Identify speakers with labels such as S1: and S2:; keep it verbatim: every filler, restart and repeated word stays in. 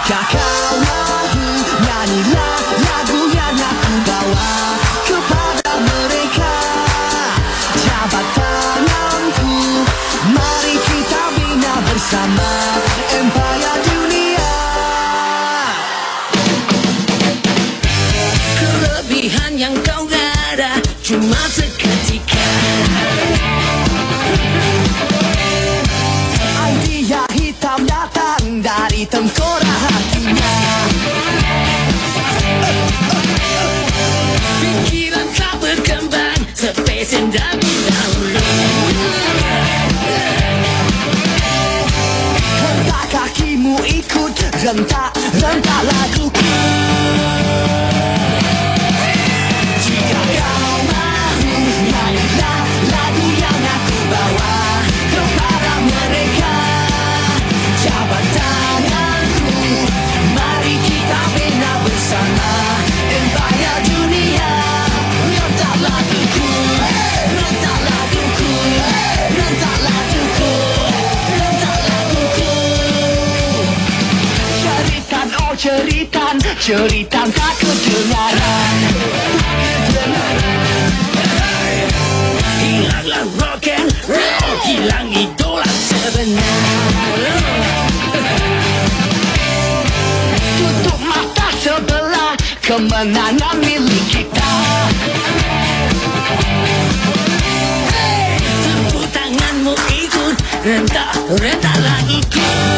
S1: Jika kau mahu, nyanyilah lagu yang aku bawa kepada mereka. Jabat tanganku, mari kita bina bersama empayar dunia. Kelebihan yang kau ada cuma seketika. Idea hitam datang dari tengkorak hatinya. Pikiran tak berkembang sepesen dari dahulu. Hentak kakimu ikut rentak-rentak laguku. Jika kau mahu, nyanyilah lagu yang aku bawa kepada mereka. Jabat tanganku, mari kita bina bersama empayar dunia. Rentak laguku, rentak laguku, rentak laguku, rentak laguku. Ceritan, oh ceritan, ceritan tak kedengaran. Hilanglah rock and roll, hilang idola sebenar. Tutup mata sebelah, kemenangan milik kita. Hey, tepuk tanganmu ikut rentak, rentak laguku.